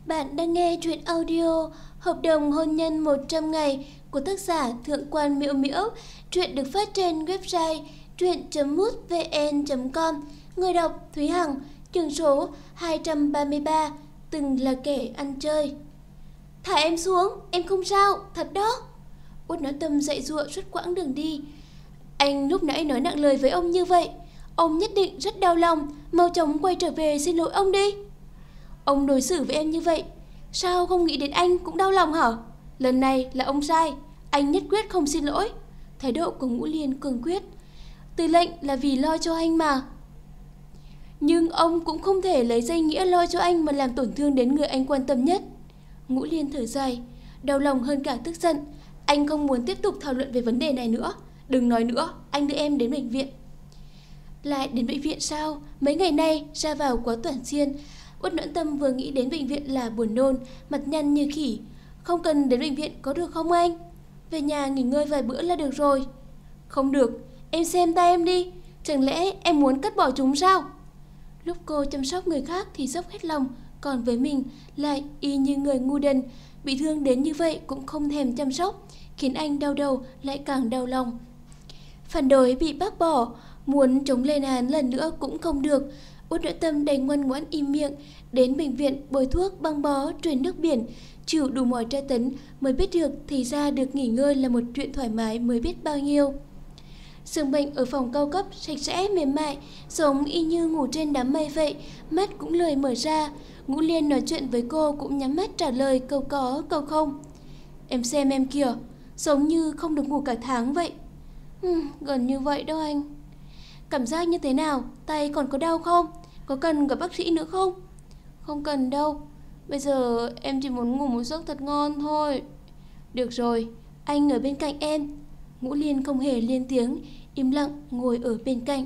Bạn đang nghe truyện audio Hợp đồng hôn nhân 100 ngày của tác giả Thượng quan Miễu Miễu. Truyện được phát trên website truyện.mútvn.com. Người đọc Thúy Hằng. Chương số 233. Từng là kẻ ăn chơi. Thả em xuống, em không sao, thật đó. Út Noãn Tâm dạy dụa suốt quãng đường đi. Anh lúc nãy nói nặng lời với ông như vậy, ông nhất định rất đau lòng. Mau chóng quay trở về xin lỗi ông đi. Ông đối xử với em như vậy, sao không nghĩ đến anh cũng đau lòng hả? Lần này là ông sai, anh nhất quyết không xin lỗi. Thái độ của Ngũ Liên cường quyết. Tư lệnh là vì lo cho anh mà. Nhưng ông cũng không thể lấy danh nghĩa lo cho anh mà làm tổn thương đến người anh quan tâm nhất. Ngũ Liên thở dài, đau lòng hơn cả tức giận. Anh không muốn tiếp tục thảo luận về vấn đề này nữa. Đừng nói nữa, anh đưa em đến bệnh viện. Lại đến bệnh viện sao? Mấy ngày nay ra vào quá toàn xuyên. Út Noãn Tâm vừa nghĩ đến bệnh viện là buồn nôn, mặt nhăn như khỉ. Không cần đến bệnh viện có được không anh? Về nhà nghỉ ngơi vài bữa là được rồi. Không được, em xem tay em đi. Chẳng lẽ em muốn cắt bỏ chúng sao? Lúc cô chăm sóc người khác thì dốc hết lòng, còn với mình lại y như người ngu đần. Bị thương đến như vậy cũng không thèm chăm sóc, khiến anh đau đầu lại càng đau lòng. Phản đối bị bác bỏ, muốn chống lên án lần nữa cũng không được. Út Noãn Tâm đành ngoan ngoãn im miệng, đến bệnh viện bôi thuốc, băng bó, truyền nước biển, chịu đủ mọi tra tấn mới biết được thì ra được nghỉ ngơi là một chuyện thoải mái mới biết bao nhiêu. Giường bệnh ở phòng cao cấp, sạch sẽ, mềm mại, giống y như ngủ trên đám mây vậy, mắt cũng lười mở ra. Ngũ Liên nói chuyện với cô cũng nhắm mắt trả lời câu có, câu không. Em xem em kìa, giống như không được ngủ cả tháng vậy. Gần như vậy đâu anh. Cảm giác như thế nào? Tay còn có đau không? Có cần gặp bác sĩ nữa không? Không cần đâu. Bây giờ em chỉ muốn ngủ một giấc thật ngon thôi. Được rồi, anh ở bên cạnh em. Ngũ Liên không hề lên tiếng, im lặng ngồi ở bên cạnh.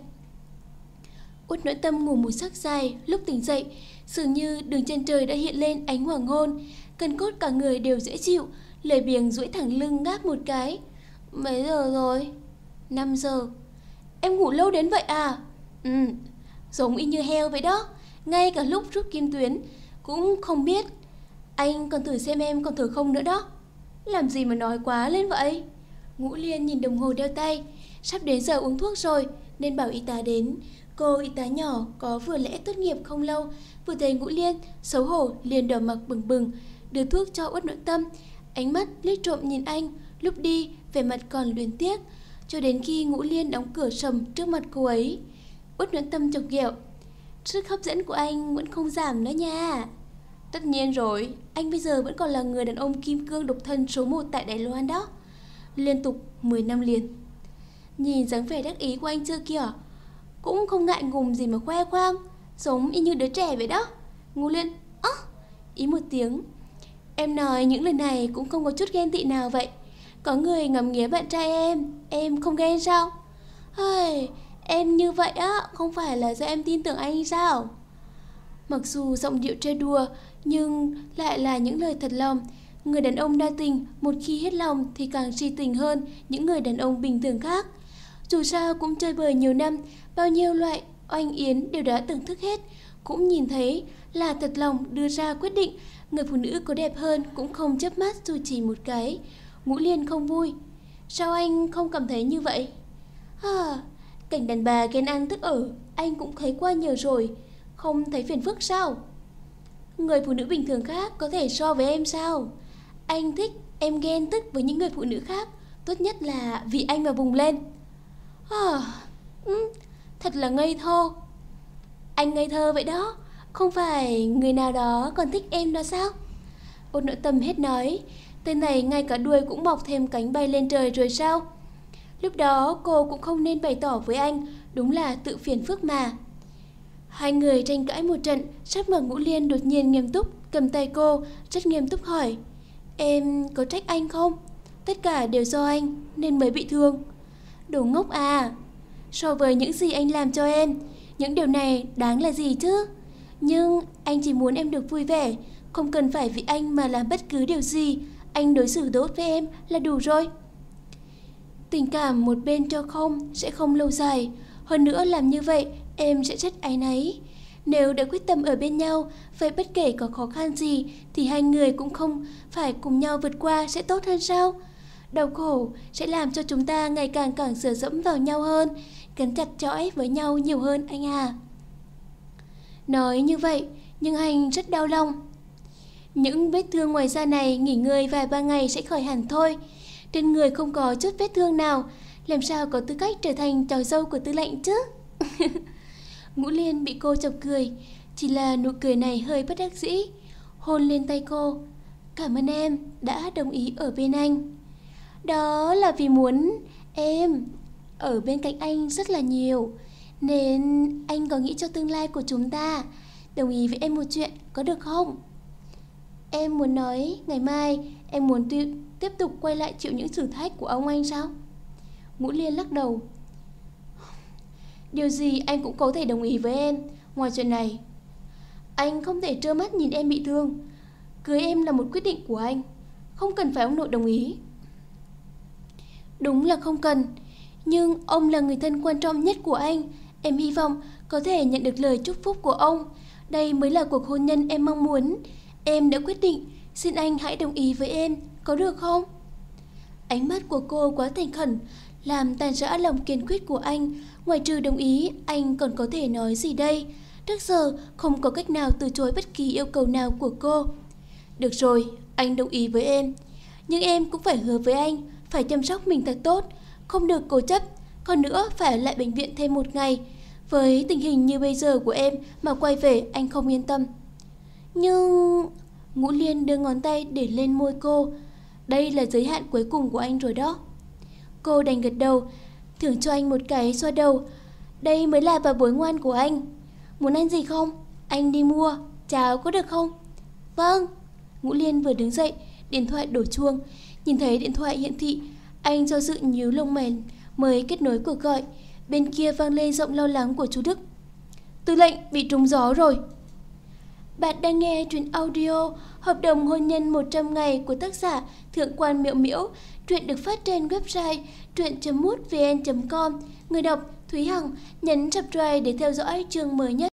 Út Noãn Tâm ngủ một giấc dài, lúc tỉnh dậy, dường như đường chân trời đã hiện lên ánh hoàng hôn. Cân cốt cả người đều dễ chịu, lười biếng duỗi thẳng lưng ngáp một cái. Mấy giờ rồi? 5 giờ. Em ngủ lâu đến vậy à? Giống y như heo vậy đó. Ngay cả lúc rút kim tuyến cũng không biết. Anh còn thử xem em còn thở không nữa đó. Làm gì mà nói quá lên vậy? Ngũ Liên nhìn đồng hồ đeo tay. Sắp đến giờ uống thuốc rồi, nên bảo y tá đến. Cô y tá nhỏ có vừa lẽ tốt nghiệp không lâu, vừa thấy Ngũ Liên xấu hổ liền đỏ mặt bừng bừng, đưa thuốc cho Út Noãn Tâm. Ánh mắt liếc trộm nhìn anh, lúc đi vẻ mặt còn luyến tiếc, cho đến khi Ngũ Liên đóng cửa sầm trước mặt cô ấy. Út Noãn Tâm chọc ghẹo. Sức hấp dẫn của anh vẫn không giảm nữa nha. Tất nhiên rồi, anh bây giờ vẫn còn là người đàn ông kim cương độc thân số 1 tại Đài Loan đó. Liên tục 10 năm liền. Nhìn dáng vẻ đắc ý của anh chưa kìa, cũng không ngại ngùng gì mà khoe khoang, giống y như đứa trẻ vậy đó. Ngũ Liên ý một tiếng. Em nói những lời này cũng không có chút ghen tị nào vậy. Có người ngắm nghía bạn trai em không ghen sao? Em như vậy á, không phải là do em tin tưởng anh sao? Mặc dù giọng điệu trêu đùa, nhưng lại là những lời thật lòng. Người đàn ông đa tình, một khi hết lòng thì càng si tình hơn những người đàn ông bình thường khác. Dù sao cũng chơi bời nhiều năm, bao nhiêu loại oanh yến đều đã thưởng thức hết, cũng nhìn thấy là thật lòng đưa ra quyết định. Người phụ nữ có đẹp hơn cũng không chớp mắt dù chỉ một cái. Ngũ Liên không vui. Sao anh không cảm thấy như vậy? Cảnh đàn bà ghen ăn tức ở anh cũng thấy qua nhiều rồi, không thấy phiền phức sao? Người phụ nữ bình thường khác có thể so với em sao? Anh thích em ghen tức với những người phụ nữ khác, tốt nhất là vì anh mà vùng lên. Thật là ngây thơ. Anh ngây thơ vậy đó, không phải người nào đó còn thích em đó sao? Út Noãn Tâm hết nói. Tên này ngay cả đuôi cũng mọc thêm cánh bay lên trời rồi sao? Lúc đó cô cũng không nên bày tỏ với anh, đúng là tự phiền phức mà. Hai người tranh cãi một trận, sắc mặt Ngũ Liên đột nhiên nghiêm túc, cầm tay cô, rất nghiêm túc hỏi. Em có trách anh không? Tất cả đều do anh, nên mới bị thương. Đồ ngốc à! So với những gì anh làm cho em, những điều này đáng là gì chứ? Nhưng anh chỉ muốn em được vui vẻ, không cần phải vì anh mà làm bất cứ điều gì. Anh đối xử tốt với em là đủ rồi. Tình cảm một bên cho không sẽ không lâu dài. Hơn nữa làm như vậy em sẽ rất áy náy. Nếu đã quyết tâm ở bên nhau, vậy bất kể có khó khăn gì thì hai người cũng không phải cùng nhau vượt qua sẽ tốt hơn sao? Đau khổ sẽ làm cho chúng ta ngày càng dựa dẫm vào nhau hơn, gắn chặt chẽ với nhau nhiều hơn anh à. Nói như vậy, nhưng anh rất đau lòng. Những vết thương ngoài da này nghỉ ngơi vài ba ngày sẽ khỏi hẳn thôi. Trên người không có chút vết thương nào, làm sao có tư cách trở thành cháu dâu của Tư lệnh chứ? Ngũ Liên bị cô chọc cười, chỉ là nụ cười này hơi bất đắc dĩ. Hôn lên tay cô. Cảm ơn em đã đồng ý ở bên anh. Đó là vì muốn em ở bên cạnh anh rất là nhiều, nên anh có nghĩ cho tương lai của chúng ta. Đồng ý với em một chuyện có được không? Em muốn nói ngày mai em muốn tiếp tục quay lại chịu những thử thách của ông anh sao? Ngũ Liên lắc đầu. Điều gì anh cũng có thể đồng ý với em. Ngoài chuyện này, anh không thể trơ mắt nhìn em bị thương. Cưới em là một quyết định của anh, không cần phải ông nội đồng ý. Đúng là không cần, nhưng ông là người thân quan trọng nhất của anh. Em hy vọng có thể nhận được lời chúc phúc của ông. Đây mới là cuộc hôn nhân em mong muốn. Em đã quyết định, xin anh hãy đồng ý với em, có được không? Ánh mắt của cô quá thành khẩn, làm tan rã lòng kiên quyết của anh. Ngoài trừ đồng ý, anh còn có thể nói gì đây? Trước giờ không có cách nào từ chối bất kỳ yêu cầu nào của cô. Được rồi, anh đồng ý với em. Nhưng em cũng phải hứa với anh, phải chăm sóc mình thật tốt, không được cố chấp. Còn nữa, phải ở lại bệnh viện thêm một ngày. Với tình hình như bây giờ của em mà quay về anh không yên tâm. Nhưng... Ngũ Liên đưa ngón tay để lên môi cô. Đây là giới hạn cuối cùng của anh rồi đó. Cô đành gật đầu, thưởng cho anh một cái xoa đầu. Đây mới là bà bối ngoan của anh. Muốn ăn gì không? Anh đi mua. Cháo có được không? Vâng. Ngũ Liên vừa đứng dậy, điện thoại đổ chuông. Nhìn thấy điện thoại hiển thị, anh do dự nhíu lông mày mới kết nối cuộc gọi. Bên kia vang lên giọng lo lắng của chú Đức. Tư lệnh bị trúng gió rồi. Bạn đang nghe truyện audio Hợp đồng hôn nhân 100 ngày của tác giả Thượng quan Miễu Miễu. Truyện được phát trên website truyện.mútvn.com. Người đọc Thúy Hằng. Nhấn subscribe để theo dõi chương mới nhất.